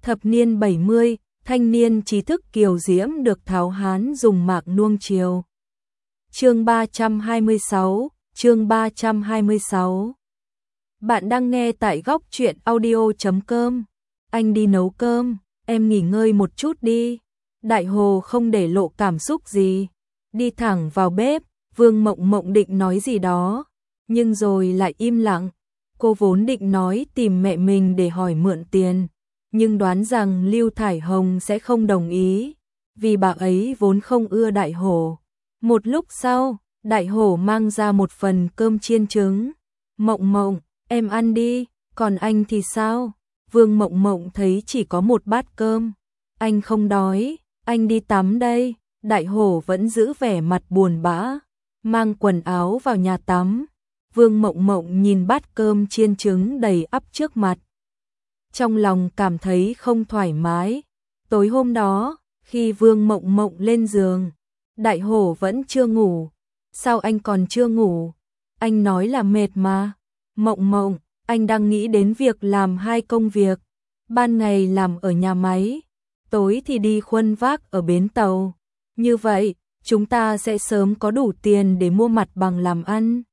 Thập niên 70, thanh niên trí thức kiều diễm được tháo hán dùng mạc nuông chiều. Chương 326. Bạn đang nghe tại góc truyện audio.com. Anh đi nấu cơm, em nghỉ ngơi một chút đi. Đại Hồ không để lộ cảm xúc gì, đi thẳng vào bếp. Vương Mộng Mộng định nói gì đó, nhưng rồi lại im lặng. Cô vốn định nói tìm mẹ mình để hỏi mượn tiền, nhưng đoán rằng Lưu Thải Hồng sẽ không đồng ý, vì bà ấy vốn không ưa Đại Hổ. Một lúc sau, Đại Hổ mang ra một phần cơm chiên trứng. Mộng Mộng, em ăn đi, còn anh thì sao? Vương Mộng Mộng thấy chỉ có một bát cơm. Anh không đói, anh đi tắm đây. Đại Hổ vẫn giữ vẻ mặt buồn bã, mang quần áo vào nhà tắm. Vương Mộng Mộng nhìn bát cơm chiên trứng đầy ắp trước mặt, trong lòng cảm thấy không thoải mái. Tối hôm đó, khi Vương Mộng Mộng lên giường, Đại Hổ vẫn chưa ngủ. Sao anh còn chưa ngủ? Anh nói là mệt mà. Mộng Mộng, anh đang nghĩ đến việc làm hai công việc. Ban ngày làm ở nhà máy, tối thì đi khuân vác ở bến tàu. Như vậy, chúng ta sẽ sớm có đủ tiền để mua mặt bằng làm ăn.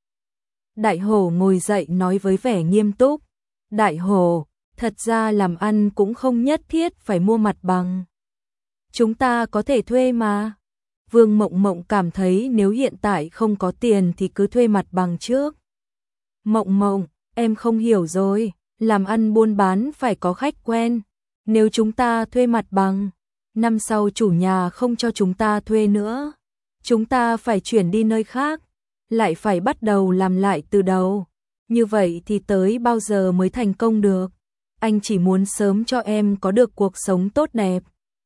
Đại Hổ ngồi dậy nói với vẻ nghiêm túc. Đại Hổ, thật ra làm ăn cũng không nhất thiết phải mua mặt bằng. Chúng ta có thể thuê mà. Vương Mộng Mộng cảm thấy nếu hiện tại không có tiền thì cứ thuê mặt bằng trước. Mộng Mộng, em không hiểu rồi, làm ăn buôn bán phải có khách quen. Nếu chúng ta thuê mặt bằng, năm sau chủ nhà không cho chúng ta thuê nữa, chúng ta phải chuyển đi nơi khác, lại phải bắt đầu làm lại từ đầu. Như vậy thì tới bao giờ mới thành công được? Anh chỉ muốn sớm cho em có được cuộc sống tốt đẹp,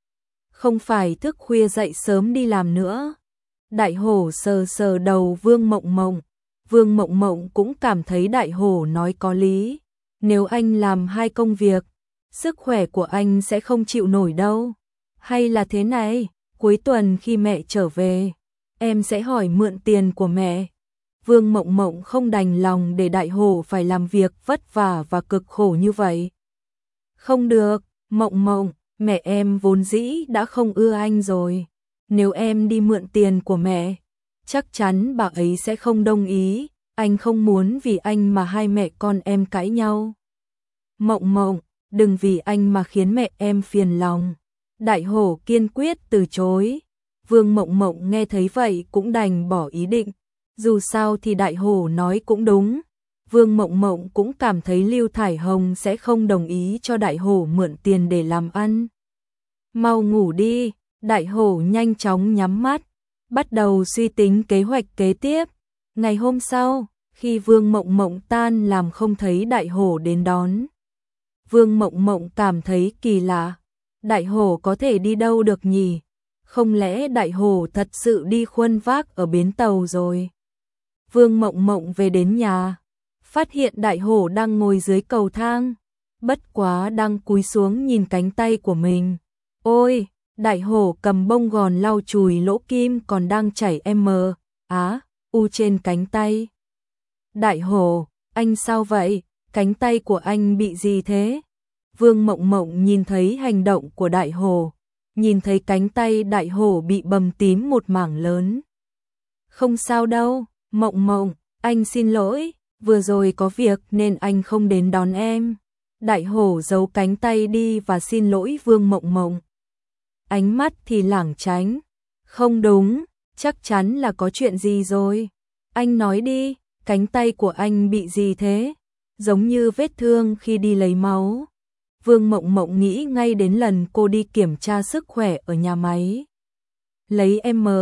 không phải thức khuya dậy sớm đi làm nữa. Đại Hổ sờ sờ đầu Vương Mộng Mộng. Vương Mộng Mộng cũng cảm thấy Đại Hổ nói có lý. Nếu anh làm hai công việc, sức khỏe của anh sẽ không chịu nổi đâu. Hay là thế này, cuối tuần khi mẹ trở về, em sẽ hỏi mượn tiền của mẹ. Vương Mộng Mộng không đành lòng để Đại Hổ phải làm việc vất vả và cực khổ như vậy. Không được, Mộng Mộng, mẹ em vốn dĩ đã không ưa anh rồi. Nếu em đi mượn tiền của mẹ, chắc chắn bà ấy sẽ không đồng ý. Anh không muốn vì anh mà hai mẹ con em cãi nhau. Mộng Mộng, đừng vì anh mà khiến mẹ em phiền lòng. Đại Hổ kiên quyết từ chối. Vương Mộng Mộng nghe thấy vậy cũng đành bỏ ý định. Dù sao thì Đại Hổ nói cũng đúng. Vương Mộng Mộng cũng cảm thấy Lưu Thải Hồng sẽ không đồng ý cho Đại Hổ mượn tiền để làm ăn. Mau ngủ đi. Đại Hổ nhanh chóng nhắm mắt, bắt đầu suy tính kế hoạch kế tiếp. Ngày hôm sau, khi Vương Mộng Mộng tan làm không thấy Đại Hổ đến đón, Vương Mộng Mộng cảm thấy kỳ lạ. Đại Hổ có thể đi đâu được nhỉ? Không lẽ Đại Hổ thật sự đi khuân vác ở bến tàu rồi? Vương Mộng Mộng về đến nhà, phát hiện Đại Hổ đang ngồi dưới cầu thang, bất quá đang cúi xuống nhìn cánh tay của mình. Ôi! Đại Hổ cầm bông gòn lau chùi lỗ kim còn đang chảy u trên cánh tay. Đại Hổ, anh sao vậy? Cánh tay của anh bị gì thế? Vương Mộng Mộng nhìn thấy hành động của Đại Hổ, nhìn thấy cánh tay Đại Hổ bị bầm tím một mảng lớn. Không sao đâu, Mộng Mộng, anh xin lỗi, vừa rồi có việc nên anh không đến đón em. Đại Hổ giấu cánh tay đi và xin lỗi Vương Mộng Mộng. Ánh mắt thì lảng tránh. Không đúng, chắc chắn là có chuyện gì rồi. Anh nói đi, cánh tay của anh bị gì thế? Giống như vết thương khi đi lấy máu. Vương Mộng Mộng nghĩ ngay đến lần cô đi kiểm tra sức khỏe ở nhà máy. Lấy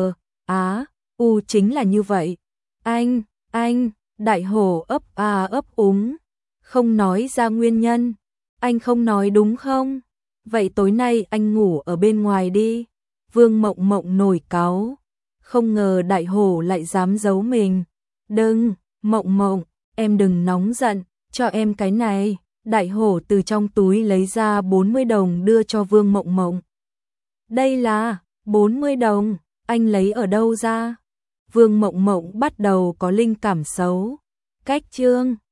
chính là như vậy. Anh, Đại Hổ ấp úng, không nói ra nguyên nhân. Anh không nói đúng không? Vậy tối nay anh ngủ ở bên ngoài đi. Vương Mộng Mộng nổi cáu, không ngờ Đại Hổ lại dám giấu mình. Đừng, Mộng Mộng, em đừng nóng giận, cho em cái này. Đại Hổ từ trong túi lấy ra 40 đồng đưa cho Vương Mộng Mộng. Đây là 40 đồng, anh lấy ở đâu ra? Vương Mộng Mộng bắt đầu có linh cảm xấu. Cách chương